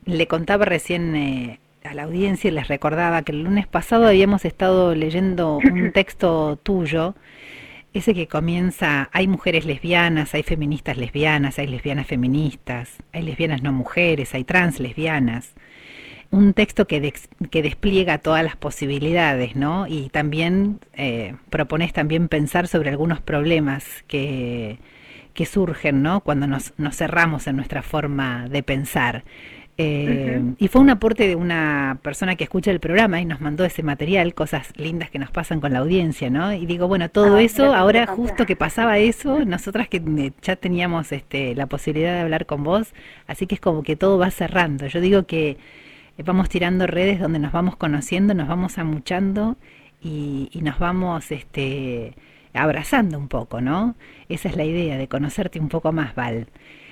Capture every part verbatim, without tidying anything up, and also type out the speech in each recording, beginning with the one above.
le contaba recién eh, a la audiencia y les recordaba que el lunes pasado habíamos estado leyendo un texto tuyo, ese que comienza, hay mujeres lesbianas, hay feministas lesbianas, hay lesbianas feministas, hay lesbianas no mujeres, hay trans lesbianas. Un texto que, de, que despliega todas las posibilidades, ¿no? Y también eh, propones también pensar sobre algunos problemas que, que surgen, ¿no? Cuando nos, nos cerramos en nuestra forma de pensar. Eh, Ujú. y fue un aporte de una persona que escucha el programa y nos mandó ese material, cosas lindas que nos pasan con la audiencia, ¿no? Y digo, bueno, todo Ah, mira eso, qué ahora interesante. justo que pasaba eso, nosotras que eh, ya teníamos este, la posibilidad de hablar con vos, así que es como que todo va cerrando. Yo digo que vamos tirando redes donde nos vamos conociendo, nos vamos amuchando y, y nos vamos este, abrazando un poco, ¿no? Esa es la idea, de conocerte un poco más, Val.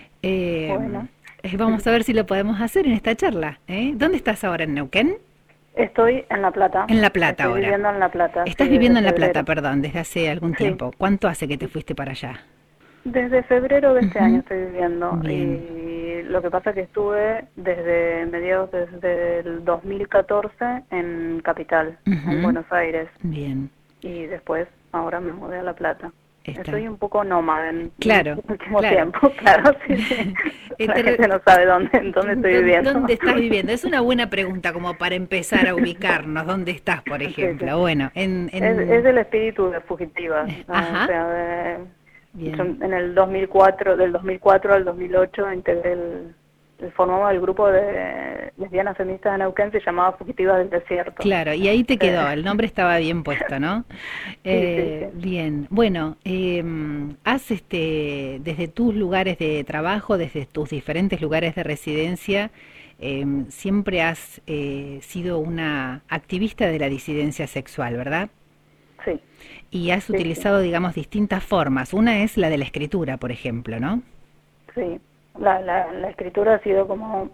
Eh, Bueno, eh, vamos a ver si lo podemos hacer en esta charla. ¿eh? ¿Dónde estás ahora en Neuquén? estoy en La Plata. En La Plata Estoy ahora. viviendo en La Plata, sí, Estás desde viviendo en La Plata, febrero. perdón, desde hace algún Sí, tiempo. ¿Cuánto hace que te fuiste para allá? desde febrero de este año Ujú. estoy viviendo. Bien. Y lo que pasa es que estuve desde mediados, desde el dos mil catorce en Capital, en Ujú. Buenos Aires. Bien. Y después, ahora me mudé a La Plata. Está. Estoy un poco nómada en el Claro, último claro. tiempo, claro, sí, sí. La Este, gente no sabe dónde, dónde estoy ¿dó- viviendo. ¿Dónde estás viviendo? Es una buena pregunta como para empezar a ubicarnos. ¿Dónde estás, por Sí, sí. ejemplo? Bueno, en, Es, es en... el espíritu de Fugitivas, ¿no? O Ajá, sea, de- yo bien. en el dos mil cuatro, del dos mil cuatro al dos mil ocho integré el, el- formaba el grupo de lesbianas feministas de Neuquén, se llamaba Fugitivas del Desierto. Claro, y ahí te Eh, quedó, el nombre estaba bien puesto, ¿no? sí, sí, Eh, sí. bien, bueno, eh, has este, desde tus lugares de trabajo, desde tus diferentes lugares de residencia, eh, siempre has eh, sido una activista de la disidencia sexual, ¿verdad? Sí, Y has sí, sí, utilizado, digamos, distintas formas. Una es la de la escritura, por ejemplo, ¿no? sí. La, la, la escritura ha sido como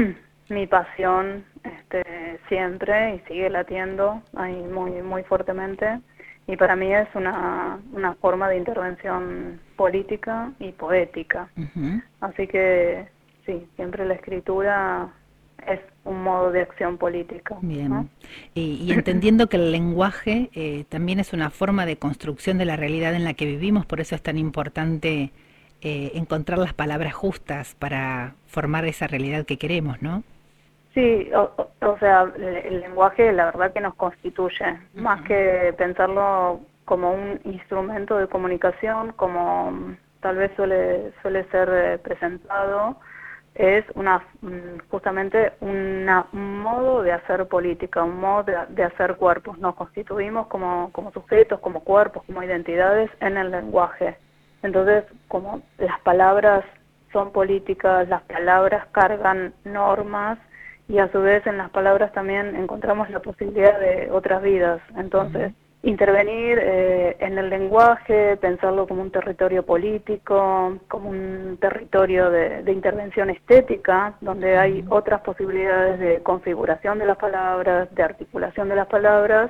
mi pasión este, siempre y sigue latiendo ahí muy, muy fuertemente. Y para mí es una, una forma de intervención política y poética. Ujú. Así que sí, siempre la escritura es un modo de acción política, ¿no? Bien. Y, y entendiendo que el lenguaje eh, también es una forma de construcción de la realidad en la que vivimos, por eso es tan importante eh, encontrar las palabras justas para formar esa realidad que queremos, ¿no? Sí, o, o- o sea, el, el lenguaje la verdad que nos constituye, más que pensarlo como un instrumento de comunicación, como mm, tal vez suele, suele ser eh, presentado, es una mm, justamente una, un modo de hacer política, un modo de, de hacer cuerpos. Nos constituimos como, como sujetos, como cuerpos, como identidades en el lenguaje. Entonces, como las palabras son políticas, las palabras cargan normas y a su vez en las palabras también encontramos la posibilidad de otras vidas. Entonces, Ujú. intervenir eh, en el lenguaje, pensarlo como un territorio político, como un territorio de, de intervención estética, donde hay Ujú. otras posibilidades de configuración de las palabras, de articulación de las palabras,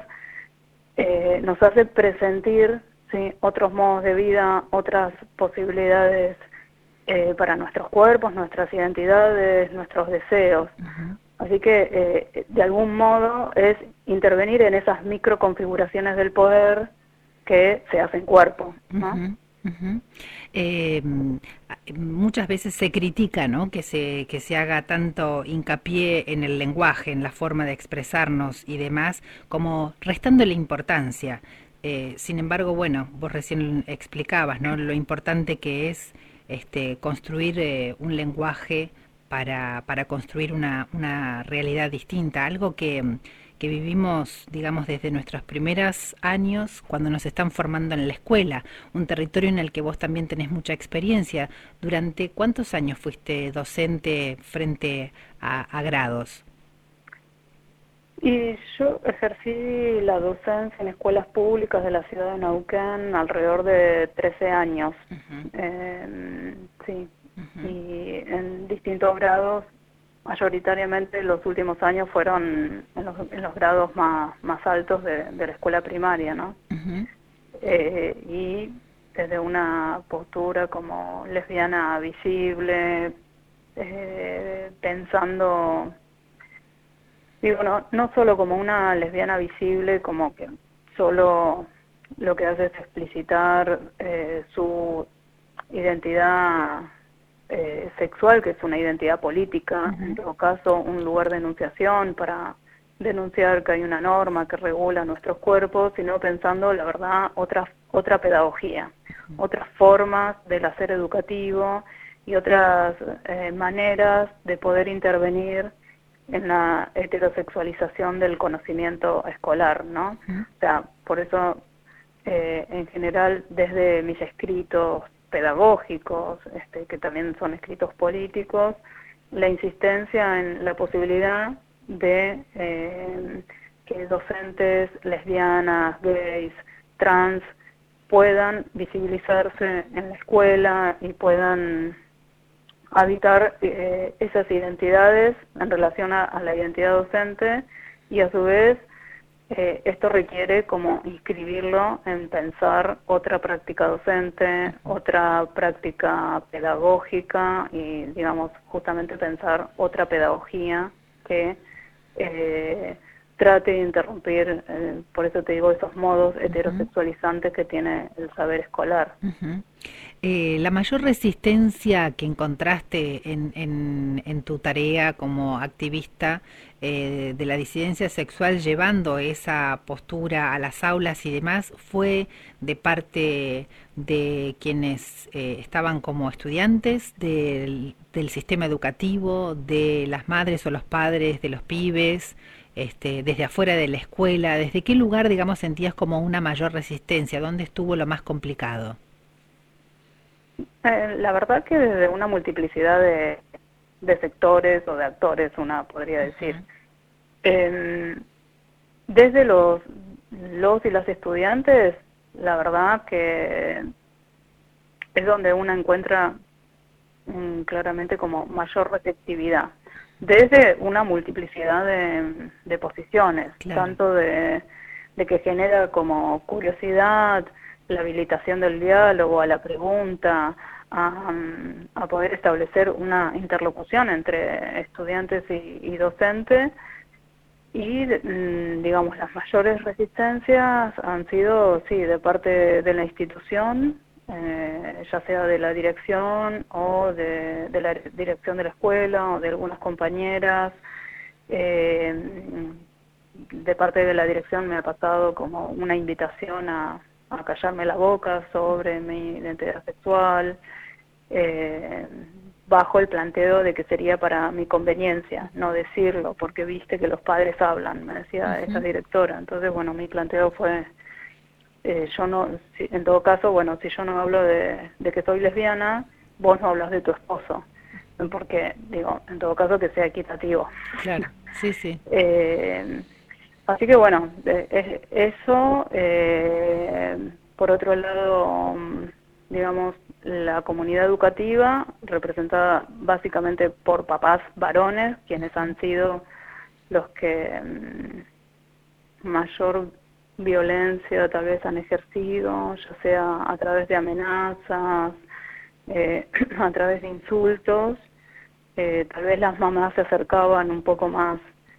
eh, nos hace presentir, ¿sí?, otros modos de vida, otras posibilidades eh, para nuestros cuerpos, nuestras identidades, nuestros deseos. Ujú. Así que, eh, de algún modo, es intervenir en esas microconfiguraciones del poder que se hacen cuerpo, ¿no? Ujú, ujú. Eh, muchas veces se critica, ¿no? Que se, que se haga tanto hincapié en el lenguaje, en la forma de expresarnos y demás, como restándole importancia. Eh, sin embargo, bueno, vos recién explicabas, ¿no? Lo importante que es este, construir eh, un lenguaje para, para construir una, una realidad distinta, algo que, que vivimos, digamos, desde nuestros primeros años, cuando nos están formando en la escuela, un territorio en el que vos también tenés mucha experiencia. ¿Durante cuántos años fuiste docente frente a, a grados? Y yo ejercí la docencia en escuelas públicas de la ciudad de Neuquén alrededor de trece años, Ujú, eh, sí, ujú, y en distintos grados, mayoritariamente los últimos años fueron en los, en los grados más, más altos de, de la escuela primaria, ¿no? ujú, Eh, y desde una postura como lesbiana visible, eh, pensando, digo, no, no solo como una lesbiana visible, como que solo lo que hace es explicitar eh, su identidad eh, sexual, que es una identidad política, en Ujú. todo caso un lugar de enunciación para denunciar que hay una norma que regula nuestros cuerpos, sino pensando, la verdad, otra, otra pedagogía, otras formas del hacer educativo y otras eh, maneras de poder intervenir en la heterosexualización del conocimiento escolar, ¿no? Ujú. O sea, por eso, eh, en general, desde mis escritos pedagógicos, este, que también son escritos políticos, la insistencia en la posibilidad de eh, que docentes lesbianas, gays, trans, puedan visibilizarse en la escuela y puedan habitar eh, esas identidades en relación a, a la identidad docente, y a su vez eh, esto requiere como inscribirlo en pensar otra práctica docente, otra práctica pedagógica y, digamos, justamente pensar otra pedagogía que eh, trate de interrumpir, eh, por eso te digo, esos modos Ujú. heterosexualizantes que tiene el saber escolar. Ujú. Eh, la mayor resistencia que encontraste en, en- en tu tarea como activista eh, de la disidencia sexual, llevando esa postura a las aulas y demás, fue de parte de quienes eh, estaban como estudiantes del, del sistema educativo, de las madres o los padres de los pibes, este, desde afuera de la escuela. ¿Desde qué lugar, digamos, sentías como una mayor resistencia? ¿Dónde estuvo lo más complicado? Eh, la verdad que desde una multiplicidad de, de sectores o de actores, una podría decir. Eh, desde los, los y las estudiantes, la verdad que es donde uno encuentra mm, claramente como mayor receptividad. Desde una multiplicidad de, de posiciones, Claro. tanto de, de que genera como curiosidad, la habilitación del diálogo, a la pregunta, a, mm, a poder establecer una interlocución entre estudiantes y, y docentes. Y, mm, digamos, las mayores resistencias han sido, sí, de parte de la institución, eh, ya sea de la dirección o de, de la dirección de la escuela o de algunas compañeras. Eh, de parte de la dirección me ha pasado como una invitación a, a callarme la boca sobre mi identidad sexual, eh, bajo el planteo de que sería para mi conveniencia no decirlo, porque viste que los padres hablan, me decía esa Ujú. directora. Entonces, bueno, mi planteo fue, eh, yo no, si, en todo caso, bueno, si yo no hablo de, de que soy lesbiana, vos no hablas de tu esposo, porque, digo, en todo caso que sea equitativo. Claro, sí, sí. eh, Así que bueno, eh, eso, eh, por otro lado, mm, digamos, la comunidad educativa, representada básicamente por papás varones, quienes han sido los que mm, mayor violencia tal vez han ejercido, ya sea a través de amenazas, eh, a través de insultos. Eh, tal vez las mamás se acercaban un poco más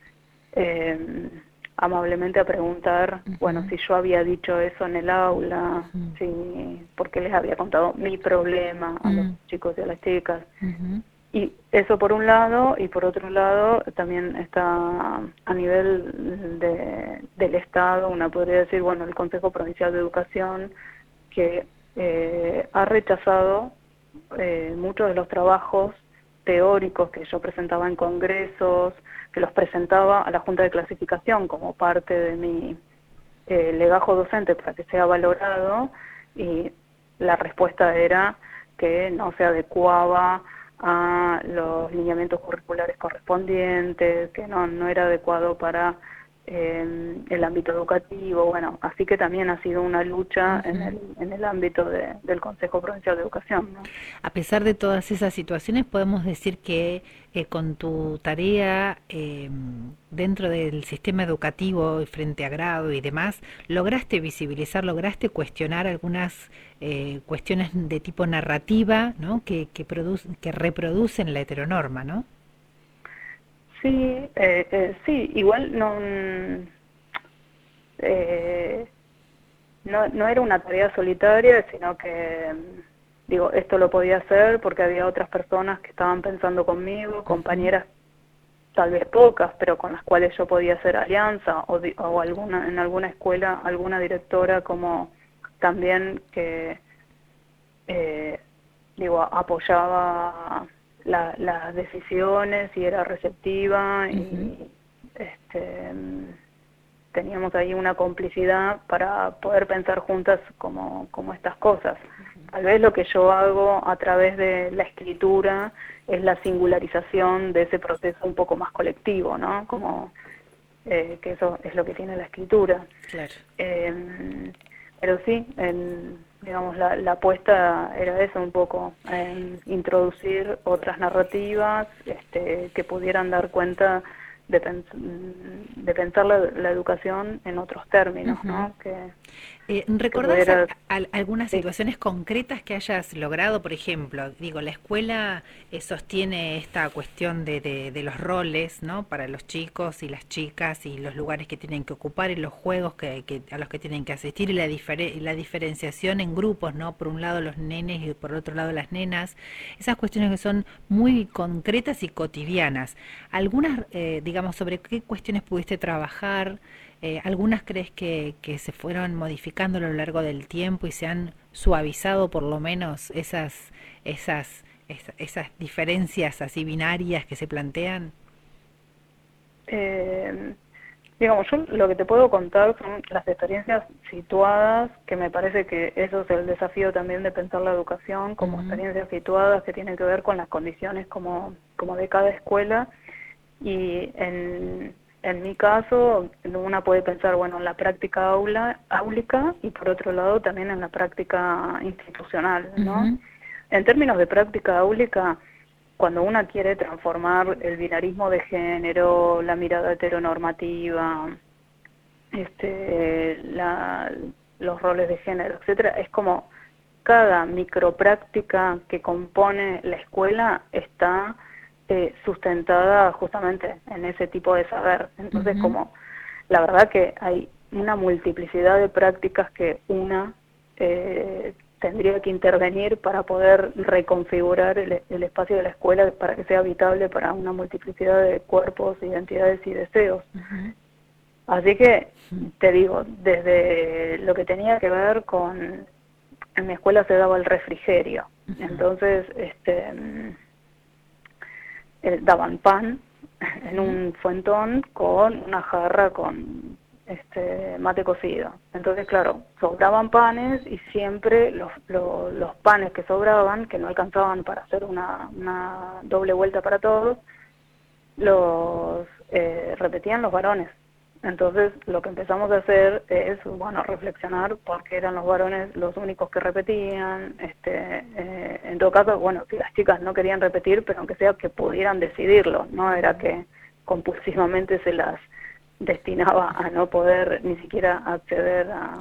eh, amablemente a preguntar, bueno, Ujú. si yo había dicho eso en el aula, Ujú. si, porque les había contado mi problema a los Mm. chicos y a las chicas. Ujú. Y eso por un lado, y por otro lado también está a nivel de, del Estado, una podría decir, bueno, el Consejo Provincial de Educación, que eh, ha rechazado eh, muchos de los trabajos teóricos que yo presentaba en congresos, que los presentaba a la Junta de Clasificación como parte de mi eh, legajo docente para que sea valorado, y la respuesta era que no se adecuaba a los lineamientos curriculares correspondientes, que no, no era adecuado para eh, el ámbito educativo, bueno, así que también ha sido una lucha en Ujú. el, en el ámbito de, del Consejo Provincial de Educación, ¿no? A pesar de todas esas situaciones, podemos decir que eh, con tu tarea eh, dentro del sistema educativo y frente a grado y demás, lograste visibilizar, lograste cuestionar algunas eh, cuestiones de tipo narrativa, ¿no? que, que, produce, que reproducen la heteronorma, ¿no? Sí, eh, eh, sí, igual no, mm, eh, no, no era una tarea solitaria, sino que, mm, digo, esto lo podía hacer porque había otras personas que estaban pensando conmigo, Ujú, compañeras tal vez pocas, pero con las cuales yo podía hacer alianza, o, di- o alguna, en alguna escuela, alguna directora como también que, eh, digo, apoyaba la- las decisiones y era receptiva ujú, y este, teníamos ahí una complicidad para poder pensar juntas como, como estas cosas. Tal vez lo que yo hago a través de la escritura es la singularización de ese proceso un poco más colectivo, ¿no? Como eh, que eso es lo que tiene la escritura. claro. Eh, pero sí, el, digamos, la, la apuesta era eso un poco, en introducir otras narrativas este, que pudieran dar cuenta de, pens de pensar la, la educación en otros términos, Ujú. ¿no? Que, Eh, que ¿recordás a- pudiera, a- algunas sí. situaciones concretas que hayas logrado? Por ejemplo, digo, la escuela eh, sostiene esta cuestión de, de- de los roles, ¿no? Para los chicos y las chicas y los lugares que tienen que ocupar y los juegos que, que- a los que tienen que asistir y la, difere- y la diferenciación en grupos, ¿no? Por un lado los nenes y por otro lado las nenas. Esas cuestiones que son muy concretas y cotidianas. Algunas, eh, digamos, sobre qué cuestiones pudiste trabajar. Eh, ¿algunas crees que, que se fueron modificando a lo largo del tiempo y se han suavizado por lo menos esas, esas, esa- esas diferencias así binarias que se plantean? Eh, digamos, yo lo que te puedo contar son las experiencias situadas, que me parece que eso es el desafío también de pensar la educación como Ujú, experiencias situadas que tienen que ver con las condiciones como, como de cada escuela. Y en, en mi caso, una puede pensar, bueno, en la práctica aula, áulica y por otro lado también en la práctica institucional, ¿no? ujú, En términos de práctica áulica, cuando una quiere transformar el binarismo de género, la mirada heteronormativa, este, la, los roles de género, etcétera, es como cada micropráctica que compone la escuela está eh, sustentada justamente en ese tipo de saber. Entonces, ujú, como la verdad que hay una multiplicidad de prácticas que una eh, tendría que intervenir para poder reconfigurar el, el espacio de la escuela para que sea habitable para una multiplicidad de cuerpos, identidades y deseos. ujú, Así que, te digo, desde lo que tenía que ver con, en mi escuela se daba el refrigerio, ujú, entonces este, mm, eh, daban pan en ujú, un fuentón con una jarra con este mate cocido. Entonces, claro, sobraban panes y siempre los, los, los panes que sobraban, que no alcanzaban para hacer una, una doble vuelta para todos, los eh, repetían los varones. Entonces lo que empezamos a hacer es, bueno, reflexionar porque eran los varones los únicos que repetían, este, eh, en todo caso, bueno, si las chicas no querían repetir, pero aunque sea que pudieran decidirlo, no era que compulsivamente se las destinaba a no poder ni siquiera acceder a,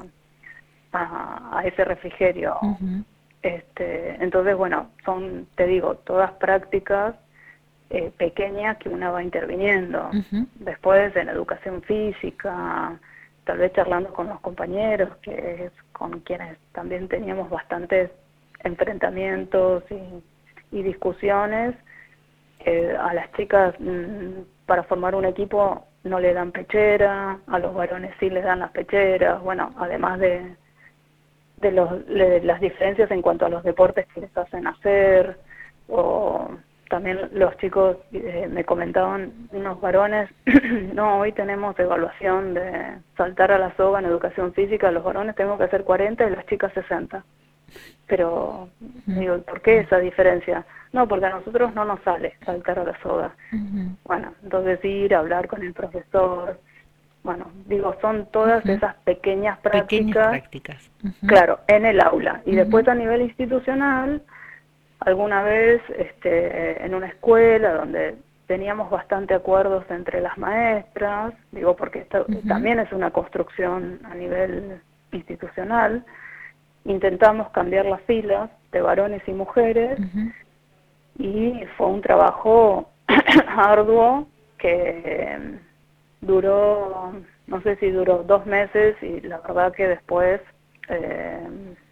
a, a ese refrigerio. ujú, Este, entonces, bueno, son, te digo, todas prácticas eh, pequeñas que una va interviniendo. ujú, Después en educación física, tal vez charlando con los compañeros, que es con quienes también teníamos bastantes enfrentamientos y, y discusiones. Eh, a las chicas mm, para formar un equipo no le dan pechera, a los varones sí les dan las pecheras, bueno, además de, de, los, de las diferencias en cuanto a los deportes que les hacen hacer, o también los chicos eh, me comentaban, unos varones, no, hoy tenemos evaluación de saltar a la soga en educación física, los varones tenemos que hacer cuarenta y las chicas sesenta. Pero, ujú, digo, ¿por qué esa diferencia? No, porque a nosotros no nos sale saltar a la soga. ujú, Bueno, entonces ir a hablar con el profesor, bueno, digo, son todas Ujú. esas pequeñas Pequeñas prácticas, prácticas. Ujú, claro, en el aula. Y después ujú, a nivel institucional, alguna vez este, en una escuela donde teníamos bastante acuerdos entre las maestras, digo, porque esto ujú, también es una construcción a nivel institucional, intentamos cambiar las filas de varones y mujeres ujú. y fue un trabajo arduo que duró, no sé si duró dos meses y la verdad que después eh,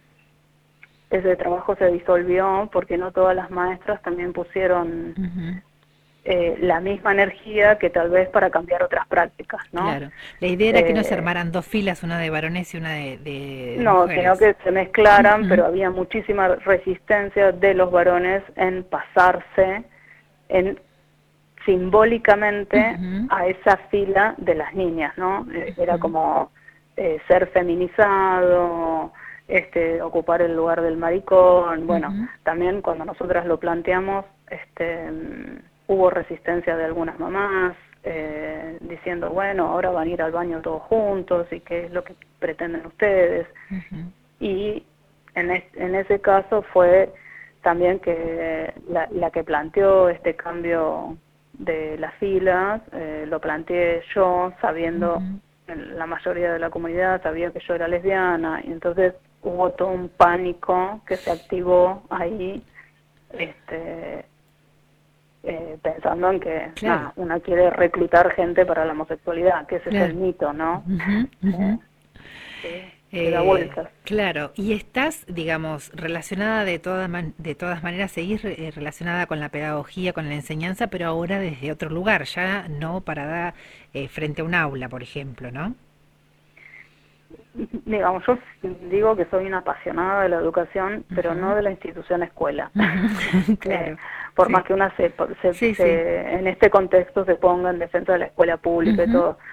ese trabajo se disolvió porque no todas las maestras también pusieron Ujú. eh, la misma energía que tal vez para cambiar otras prácticas, ¿no? Claro. La idea era que no se Eh, armaran dos filas, una de varones y una de, de- de no, sino mujeres. que se mezclaran, Ujú, pero había muchísima resistencia de los varones en pasarse en simbólicamente ujú, a esa fila de las niñas, ¿no? Eh, Era ujú, como eh, ser feminizado, este, ocupar el lugar del maricón. Bueno, ujú, también cuando nosotras lo planteamos, este, mm, hubo resistencia de algunas mamás, eh, diciendo, bueno, ahora van a ir al baño todos juntos y qué es lo que pretenden ustedes. ujú, Y en, es, en ese caso fue también que la, la que planteó este cambio de las filas, eh, lo planteé yo sabiendo, ujú. la mayoría de la comunidad sabía que yo era lesbiana, y entonces hubo todo un pánico que se activó ahí, este, eh, pensando en que Claro, nada, una quiere reclutar gente para la homosexualidad, que ese es el claro. mito, ¿no? Ujú, Eh, ujú. que, que da Eh, vueltas. claro, y estás, digamos, relacionada de todas man- de todas maneras, seguís eh, relacionada con la pedagogía, con la enseñanza, pero ahora desde otro lugar, ya no parada eh, frente a un aula, por ejemplo, ¿no? Digamos, yo digo que soy una apasionada de la educación, pero no Ujú, de la institución escuela. ujú. Eh, Claro, por más sí, que una se, se, sí, sí. se- en este contexto se ponga en defensa de la escuela pública y Ujú, todo,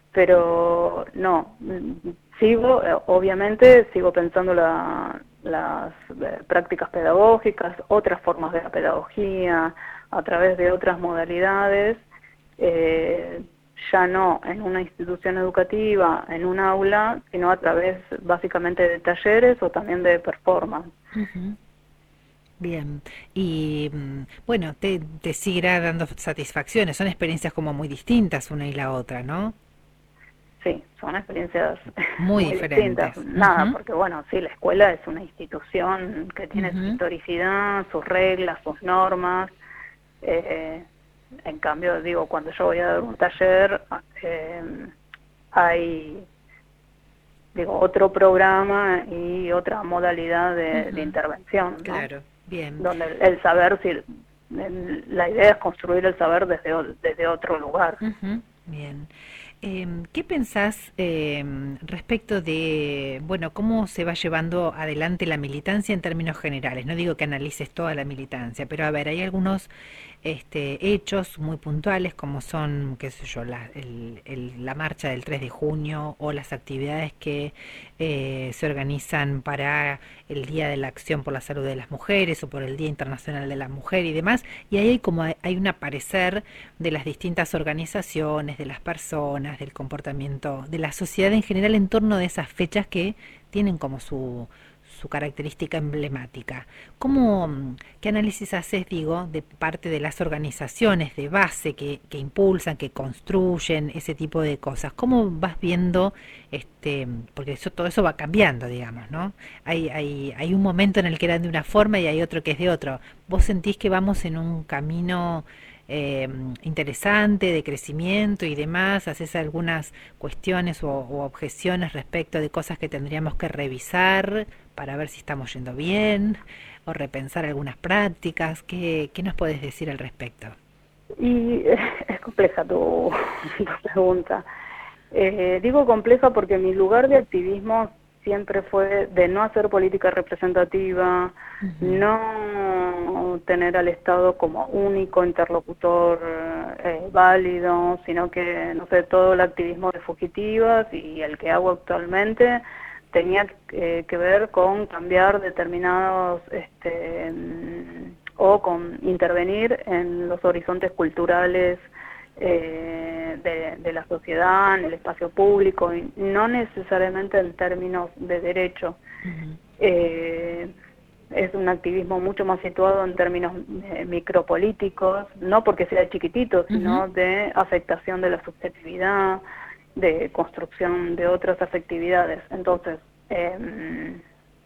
pero no, mm, sigo, eh, obviamente sigo pensando la, las eh, prácticas pedagógicas, otras formas de la pedagogía, a través de otras modalidades, eh, ya no en una institución educativa, en un aula, sino a través básicamente de talleres o también de performance. ujú. Bien, y mm, bueno, te, te seguirá dando satisfacciones, son experiencias como muy distintas una y la otra, ¿no? Sí, son experiencias Muy muy distintas. diferentes. Nada, Ujú, porque bueno, sí, la escuela es una institución que tiene su ujú, historicidad, sus reglas, sus normas. Eh, en cambio, digo, cuando yo voy a dar un taller, eh, hay, digo, otro programa y otra modalidad de, de ujú. intervención, ¿no? Claro, bien. Donde el, el saber, si, el- la idea es construir el saber desde, o- desde otro lugar. Ujú, bien. Em, ¿qué pensás em, respecto de, bueno, cómo se va llevando adelante la militancia en términos generales? No digo que analices toda la militancia, pero a ver, hay algunos este, hechos muy puntuales como son, qué sé yo, la, el- el- la marcha del tres de junio o las actividades que eh, se organizan para el Día de la Acción por la Salud de las Mujeres o por el Día Internacional de la Mujer y demás, y ahí hay como hay, hay un aparecer de las distintas organizaciones, de las personas, del comportamiento de la sociedad en general en torno de esas fechas que tienen como su, su característica emblemática. ¿Cómo, mm, qué análisis haces, digo, de parte de las organizaciones de base que, que impulsan, que construyen ese tipo de cosas? ¿Cómo vas viendo, este, porque eso, todo eso va cambiando, digamos, ¿no? Hay, hay, hay un momento en el que eran de una forma y hay otro que es de otro. ¿Vos sentís que vamos en un camino eh, interesante de crecimiento y demás? ¿Haces algunas cuestiones o, o objeciones respecto de cosas que tendríamos que revisar para ver si estamos yendo bien o repensar algunas prácticas? ¿Qué, qué nos puedes decir al respecto? Y eh, es compleja tu, tu pregunta. Eh, digo compleja porque mi lugar de activismo siempre fue de no hacer política representativa, Ujú, no tener al Estado como único interlocutor eh, válido, sino que, no sé, todo el activismo de fugitivas y el que hago actualmente tenía eh, que ver con cambiar determinados este, o con intervenir en los horizontes culturales eh, de, de, de la sociedad, en el espacio público, y no necesariamente en términos de derecho. Uh-huh. eh, es un activismo mucho más situado en términos eh, micropolíticos, no porque sea chiquitito, sino uh-huh. de afectación de la subjetividad, de construcción de otras afectividades. Entonces, eh,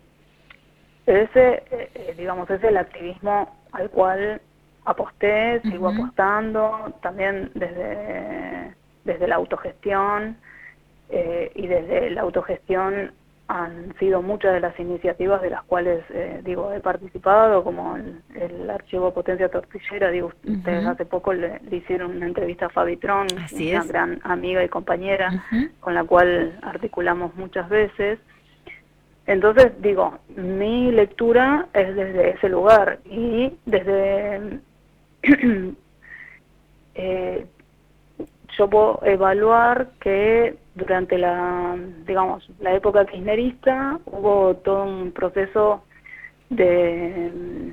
ese, eh, digamos, es el activismo al cual aposté, sigo uh-huh. apostando, también desde, desde la autogestión, eh, y desde la autogestión han sido muchas de las iniciativas de las cuales, eh, digo, he participado, como el, el archivo Potencia Tortillera. Digo, uh-huh. ustedes hace poco le, le hicieron una entrevista a Fabi Tron, Así una es. gran amiga y compañera, uh-huh. con la cual articulamos muchas veces. Entonces, digo, mi lectura es desde ese lugar, y desde eh, yo puedo evaluar que durante la, digamos, la época kirchnerista hubo todo un proceso de,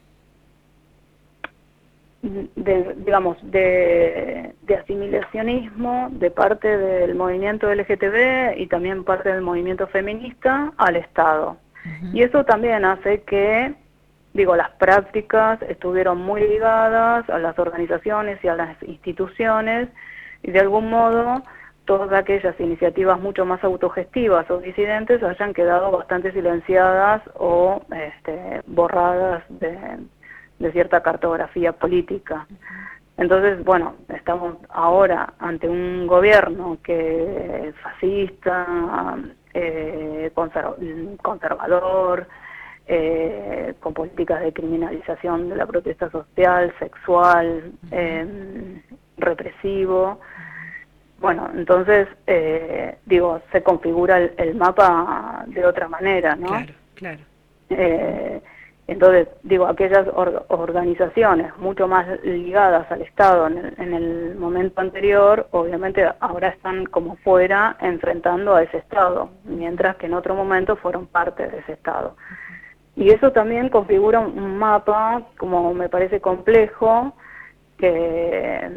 de digamos, de, de asimilacionismo de parte del movimiento L G T B y también parte del movimiento feminista al Estado. Uh-huh. Y eso también hace que, digo, las prácticas estuvieron muy ligadas a las organizaciones y a las instituciones, y de algún modo todas aquellas iniciativas mucho más autogestivas o disidentes hayan quedado bastante silenciadas o este, borradas de, de cierta cartografía política. Entonces, bueno, estamos ahora ante un gobierno que es fascista, eh, conserv- conservador, Eh, con políticas de criminalización de la protesta social, sexual, eh, represivo. Bueno, entonces, eh, digo, se configura el, el mapa de otra manera, ¿no? Claro, claro. Eh, entonces, digo, aquellas or- organizaciones mucho más ligadas al Estado en el, en el momento anterior, obviamente ahora están como fuera enfrentando a ese Estado, mientras que en otro momento fueron parte de ese Estado. Y eso también configura un mapa, como me parece complejo, que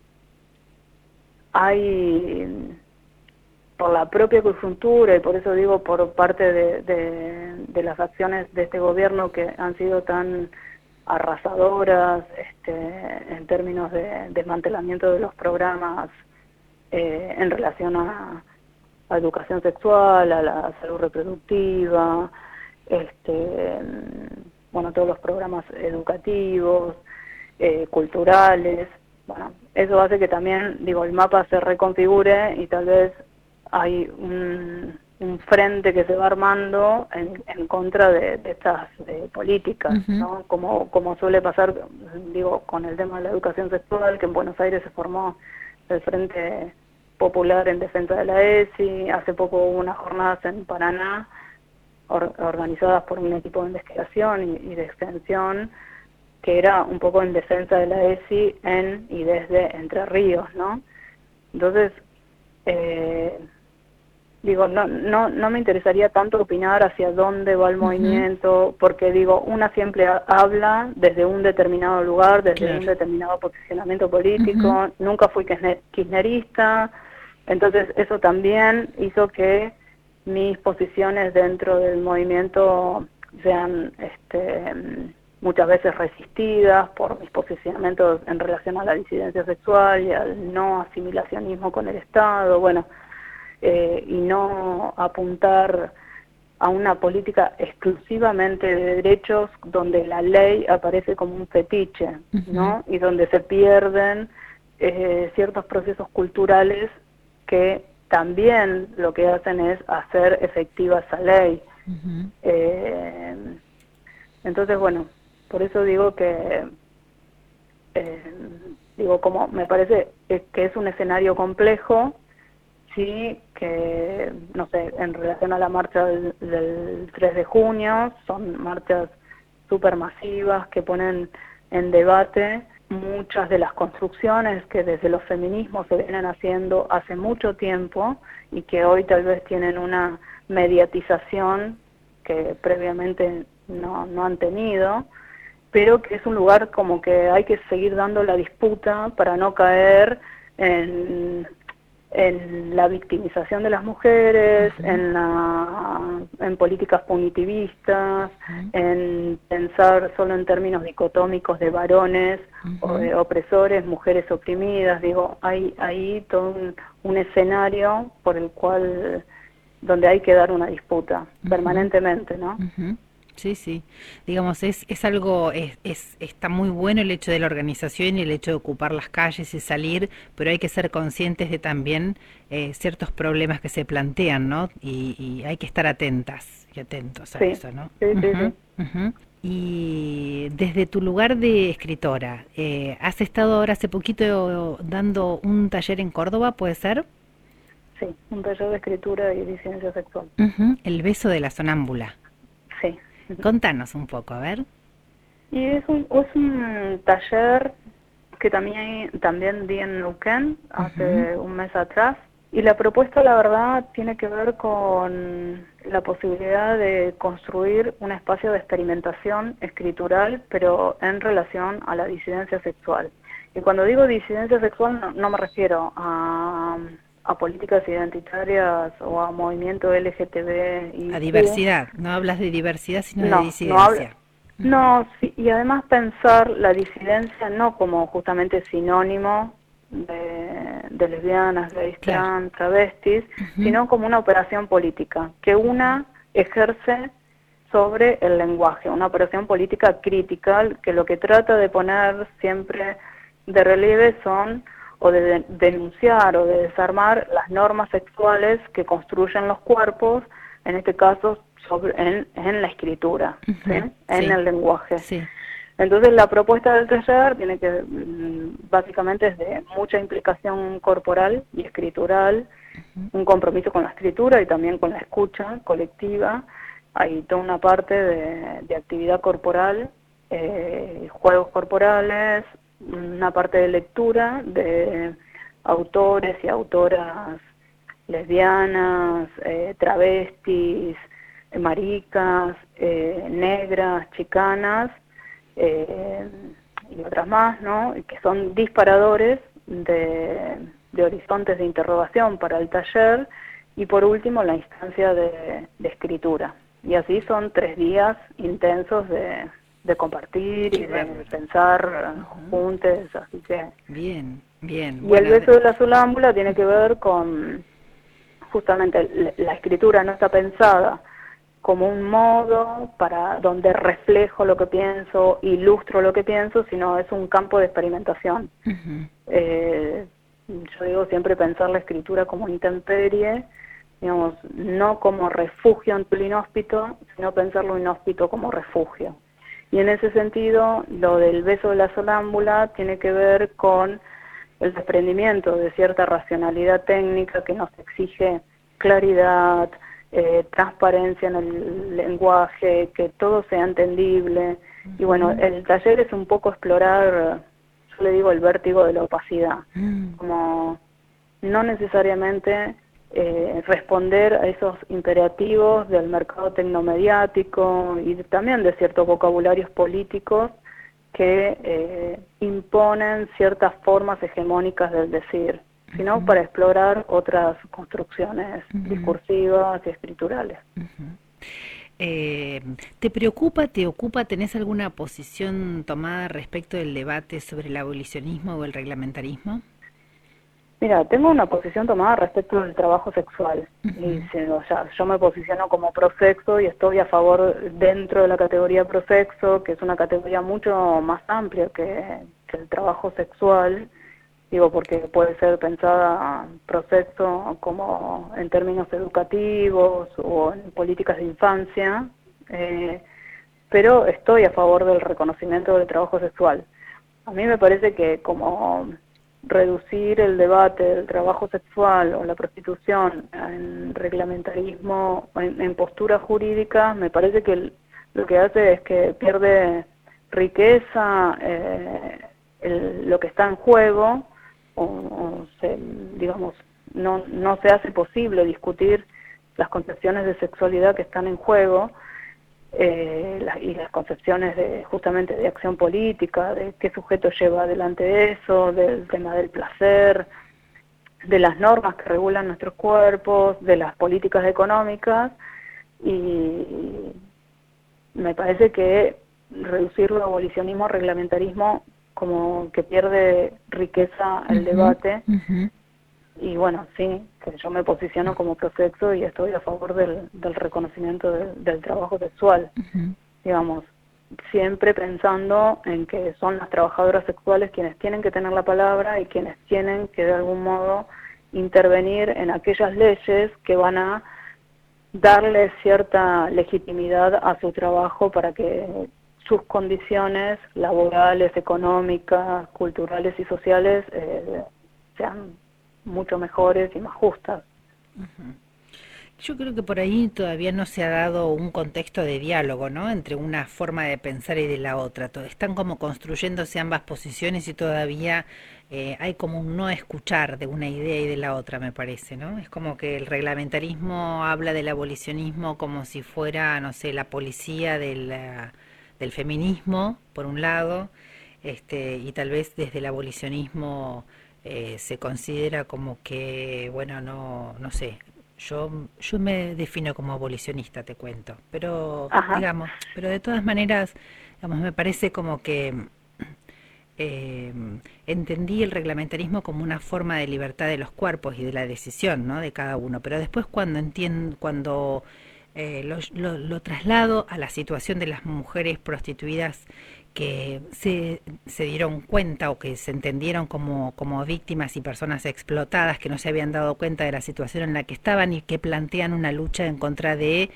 hay, por la propia coyuntura, y por eso digo por parte de, de, de las acciones de este gobierno que han sido tan arrasadoras este, en términos de desmantelamiento de los programas eh, en relación a, a educación sexual, a la salud reproductiva, este bueno, todos los programas educativos, eh, culturales. Bueno, eso hace que también, digo, el mapa se reconfigure y tal vez hay un, un frente que se va armando en, en contra de, de estas de políticas, uh-huh. ¿no? Como, como suele pasar, digo, con el tema de la educación sexual, que en Buenos Aires se formó el Frente Popular en Defensa de la E S I, hace poco hubo unas jornadas en Paraná, Or, organizadas por un equipo de investigación y, y de extensión, que era un poco en defensa de la E S I en y desde Entre Ríos, ¿no? Entonces, eh, digo, no, no, no me interesaría tanto opinar hacia dónde va el uh-huh. movimiento, porque digo, una siempre ha, habla desde un determinado lugar, desde claro. un determinado posicionamiento político, uh-huh. nunca fui kirchnerista, entonces eso también hizo que mis posiciones dentro del movimiento sean este, muchas veces resistidas por mis posicionamientos en relación a la disidencia sexual y al no asimilacionismo con el Estado, bueno, eh, y no apuntar a una política exclusivamente de derechos donde la ley aparece como un fetiche, uh-huh. ¿no? Y donde se pierden eh, ciertos procesos culturales que también lo que hacen es hacer efectiva esa ley. Uh-huh. Eh, entonces, bueno, por eso digo que, eh, digo, como me parece que es un escenario complejo, sí, que, no sé, en relación a la marcha del, del tres de junio, son marchas supermasivas que ponen en debate muchas de las construcciones que desde los feminismos se vienen haciendo hace mucho tiempo y que hoy tal vez tienen una mediatización que previamente no, no han tenido, pero que es un lugar como que hay que seguir dando la disputa para no caer en, en la victimización de las mujeres, Ujú. en, la, en políticas punitivistas, Ujú. en pensar solo en términos dicotómicos de varones o Ujú. de opresores, mujeres oprimidas. Digo, hay ahí todo un, un escenario por el cual, donde hay que dar una disputa Ujú. permanentemente, ¿no? Ujú. Sí, sí. Digamos, es, es algo, es, es, está muy bueno el hecho de la organización y el hecho de ocupar las calles y salir, pero hay que ser conscientes de también eh, ciertos problemas que se plantean, ¿no? Y, y hay que estar atentas y atentos a Sí, eso, ¿no? sí, sí, Ujú. sí. Ujú. Y desde tu lugar de escritora, eh, ¿has estado ahora hace poquito dando un taller en Córdoba, puede ser? Sí, un taller de escritura y disidencia sexual. Ujú. El beso de la sonámbula. Sí. Contanos un poco, a ver. Y es un, es un taller que también, también di en Neuquén Ujú. hace un mes atrás. Y la propuesta, la verdad, tiene que ver con la posibilidad de construir un espacio de experimentación escritural, pero en relación a la disidencia sexual. Y cuando digo disidencia sexual, no, no me refiero a, a políticas identitarias o a movimiento A L G T B I Q. diversidad, no hablas de diversidad, sino de No, no habla. disidencia. Ujú. No, sí, y además pensar la disidencia no como justamente sinónimo de, de lesbianas, gays, Claro. trans, travestis, Ujú. sino como una operación política, que una ejerce sobre el lenguaje, una operación política crítica que lo que trata de poner siempre de relieve son o de, de denunciar o de desarmar las normas sexuales que construyen los cuerpos, en este caso sobre, en, en la escritura, ¿sí? Ujú. En Sí, el lenguaje. sí. Entonces la propuesta del taller tiene que, mm, básicamente es de mucha implicación corporal y escritural, Ujú. un compromiso con la escritura y también con la escucha colectiva. Hay toda una parte de, de actividad corporal, eh, juegos corporales, una parte de lectura de autores y autoras lesbianas, eh, travestis, eh, maricas, eh, negras, chicanas, eh, y otras más, ¿no? Que son disparadores de, de horizontes de interrogación para el taller, y por último la instancia de, de escritura. Y así son tres días intensos de, de compartir y Qué de bárbaro. pensar Ujú. juntos, así que... Bien, bien. Y el Bueno, de- beso de la sonámbula tiene que ver con justamente la escritura no está pensada como un modo para donde reflejo lo que pienso, ilustro lo que pienso, sino es un campo de experimentación. ujú. Eh, yo digo siempre pensar la escritura como intemperie, digamos, no como refugio ante el inhóspito, sino pensar lo inhóspito como refugio. Y en ese sentido, lo del beso de la sonámbula tiene que ver con el desprendimiento de cierta racionalidad técnica que nos exige claridad, eh, transparencia en el lenguaje, que todo sea entendible. Y bueno, Ujú. el taller es un poco explorar, yo le digo, el vértigo de la opacidad, Mm. como no necesariamente eh, responder a esos imperativos del mercado tecnomediático y también de ciertos vocabularios políticos que eh, imponen ciertas formas hegemónicas del decir, sino Ujú. para explorar otras construcciones Ujú. discursivas y escriturales. Ujú. Eh, ¿te preocupa, te ocupa, tenés alguna posición tomada respecto del debate sobre el abolicionismo o el reglamentarismo? Mira, tengo una posición tomada respecto del trabajo sexual. Y Ujú. si, o sea, yo me posiciono como prosexo y estoy a favor dentro de la categoría prosexo, que es una categoría mucho más amplia que, que el trabajo sexual. Digo, porque puede ser pensada prosexo como en términos educativos o en políticas de infancia, eh, pero estoy a favor del reconocimiento del trabajo sexual. A mí me parece que como reducir el debate del trabajo sexual o la prostitución en reglamentarismo, en, en posturas jurídicas, me parece que el- lo que hace es que pierde riqueza eh, el- lo que está en juego, o, o se, digamos, no, no se hace posible discutir las concepciones de sexualidad que están en juego, eh, la, y las concepciones de justamente de acción política, de qué sujeto lleva adelante eso, del tema del placer. de las normas que regulan nuestros cuerpos, de las políticas económicas, y me parece que reducirlo a abolicionismo, reglamentarismo, como que pierde riqueza el Ujú, debate. ujú, Y bueno, sí, que yo me posiciono como prosexo y estoy a favor del, del reconocimiento del, del trabajo sexual, ujú. digamos, siempre pensando en que son las trabajadoras sexuales quienes tienen que tener la palabra y quienes tienen que de algún modo intervenir en aquellas leyes que van a darle cierta legitimidad a su trabajo para que sus condiciones laborales, económicas, culturales y sociales eh, sean mucho mejores y más justas. Yo creo que por ahí todavía no se ha dado un contexto de diálogo, ¿no? Entre una forma de pensar y de la otra. To- Están como construyéndose ambas posiciones y todavía eh, hay como un no escuchar de una idea y de la otra, me parece, ¿no? Es como que el reglamentarismo habla del abolicionismo como si fuera, no sé, la policía del, ah, del feminismo, por un lado, este, y tal vez desde el abolicionismo eh, se considera como que, bueno, no, no sé, yo, yo me defino como abolicionista, te cuento, pero Ajá. digamos, pero de todas maneras, digamos, me parece como que eh, entendí el reglamentarismo como una forma de libertad de los cuerpos y de la decisión, ¿no? De cada uno, pero después cuando entiendo, cuando eh, lo, lo, lo traslado a la situación de las mujeres prostituidas que se, se dieron cuenta o que se entendieron como, como víctimas y personas explotadas que no se habían dado cuenta de la situación en la que estaban y que plantean una lucha en contra de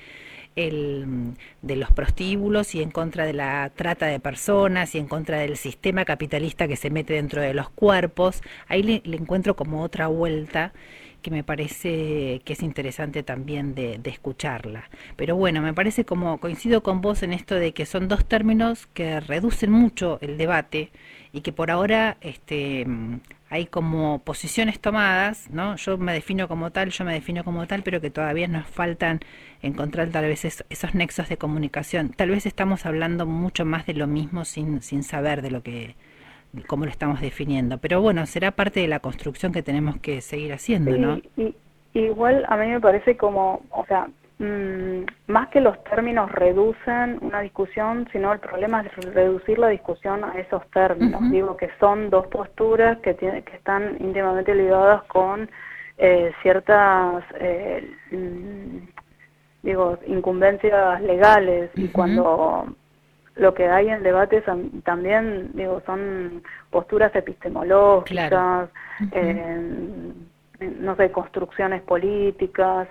el, de los prostíbulos y en contra de la trata de personas y en contra del sistema capitalista que se mete dentro de los cuerpos. Ahí le, le encuentro como otra vuelta que me parece que es interesante también de, de escucharla. Pero bueno, me parece como coincido con vos en esto de que son dos términos que reducen mucho el debate y que por ahora este, hay como posiciones tomadas, ¿no? Yo me defino como tal, yo me defino como tal, pero que todavía nos faltan encontrar tal vez es, esos nexos de comunicación. Tal vez estamos hablando mucho más de lo mismo sin, sin saber de lo que, cómo lo estamos definiendo. Pero bueno, será parte de la construcción que tenemos que seguir haciendo, ¿no? Sí, y, igual a mí me parece como, o sea, mmm, más que los términos reducen una discusión, sino el problema es reducir la discusión a esos términos. Ujú. Digo que son dos posturas que, tiene, que están íntimamente ligadas con eh, ciertas, eh, mm, digo, incumbencias legales, y Ujú. cuando lo que hay en debates también, digo, son posturas Claro. epistemológicas, Ujú. eh, no sé, construcciones políticas,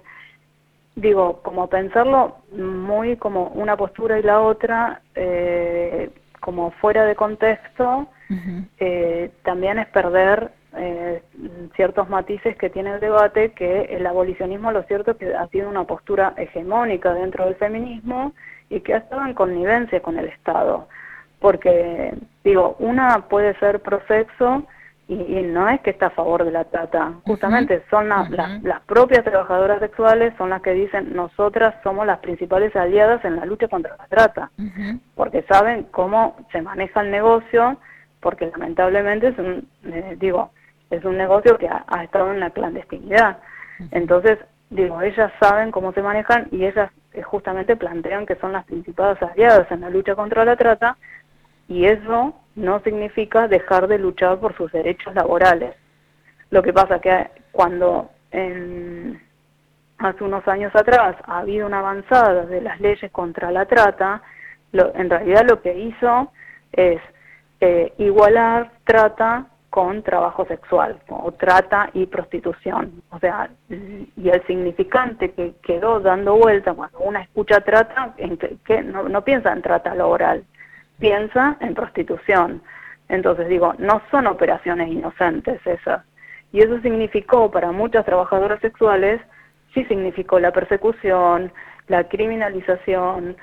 digo, como pensarlo muy como una postura y la otra, eh, como fuera de contexto, Ujú. eh, también es perder eh, ciertos matices que tiene el debate, que el abolicionismo, lo cierto es que ha sido una postura hegemónica dentro del feminismo y que ha estado en connivencia con el Estado, porque, digo, una puede ser prosexo y, y no es que está a favor de la trata, Ujú. justamente son la- la- Ujú. las propias trabajadoras sexuales son las que dicen: nosotras somos las principales aliadas en la lucha contra la trata, Ujú. porque saben cómo se maneja el negocio, porque lamentablemente es un, eh, digo, es un negocio que ha, ha estado en la clandestinidad. Entonces, digo, ellas saben cómo se manejan y ellas eh, justamente plantean que son las principales aliadas en la lucha contra la trata, y eso no significa dejar de luchar por sus derechos laborales. Lo que pasa que cuando en, hace unos años atrás ha habido una avanzada de las leyes contra la trata, lo, en realidad lo que hizo es eh, igualar trata con trabajo sexual, o trata y prostitución. O sea, y el significante que quedó dando vuelta cuando una escucha trata, en que, que no, no piensa en trata laboral, piensa en prostitución. Entonces digo, no son operaciones inocentes esas. Y eso significó para muchas trabajadoras sexuales, sí significó la persecución, la criminalización.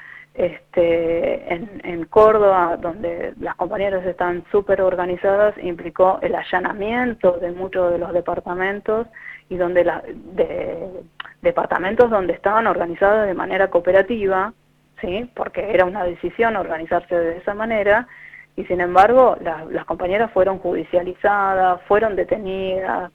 Este, en, en Córdoba, donde las compañeras están súper organizadas, implicó el allanamiento de muchos de los departamentos, y donde la, de, departamentos donde estaban organizadas de manera cooperativa, ¿sí? Porque era una decisión organizarse de esa manera, y sin embargo la, las compañeras fueron judicializadas, fueron detenidas,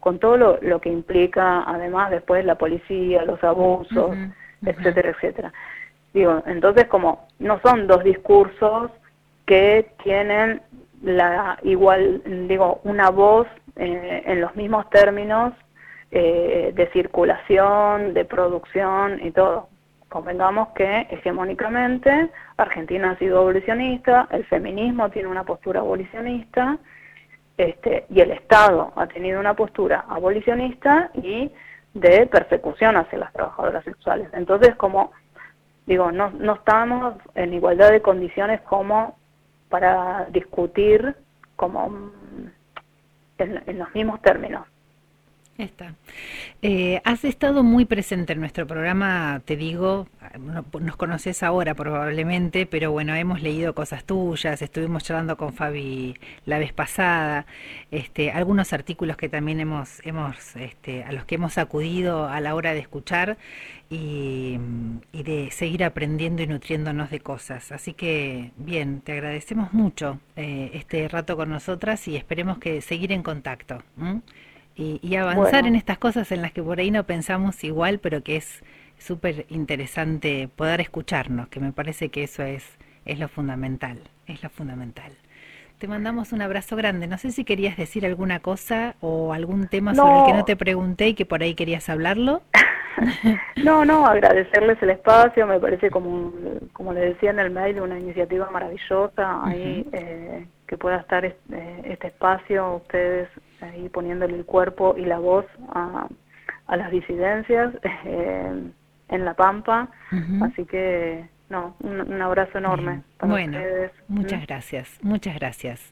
con todo lo, lo que implica además después la policía, los abusos, Ujú, ujú. etcétera, etcétera. Digo, entonces como no son dos discursos que tienen la igual, digo, una voz eh, en los mismos términos eh, de circulación, de producción y todo. Convengamos que hegemónicamente Argentina ha sido abolicionista, el feminismo tiene una postura abolicionista, este, y el Estado ha tenido una postura abolicionista y de persecución hacia las trabajadoras sexuales. Entonces, como digo, no, no estamos en igualdad de condiciones como para discutir como mm, en, en los mismos términos. Está. Eh, has estado muy presente en nuestro programa, te digo, no- nos conoces ahora probablemente, pero bueno, hemos leído cosas tuyas, estuvimos charlando con Fabi la vez pasada, este, algunos artículos que también hemos, hemos, este, a los que hemos acudido a la hora de escuchar y, y de seguir aprendiendo y nutriéndonos de cosas. Así que, bien, te agradecemos mucho eh, este rato con nosotras y esperemos que seguir en contacto. ¿M? y, y avanzar en Bueno, estas cosas en las que por ahí no pensamos igual, pero que es súper interesante poder escucharnos, que me parece que eso es, es lo fundamental, es lo fundamental. Te mandamos un abrazo grande. No sé si querías decir alguna cosa o algún tema sobre el que no no, te pregunté y que por ahí querías hablarlo. no, no, agradecerles el espacio, me parece como, como les decía en el mail, una iniciativa maravillosa ahí, Ujú. eh, que pueda estar este, este espacio, ustedes ahí poniéndole el cuerpo y la voz a, a las disidencias eh, en La Pampa, Ujú. así que, no, un, un abrazo enorme Bien. para Bueno, ustedes. ¿M? muchas gracias, muchas gracias.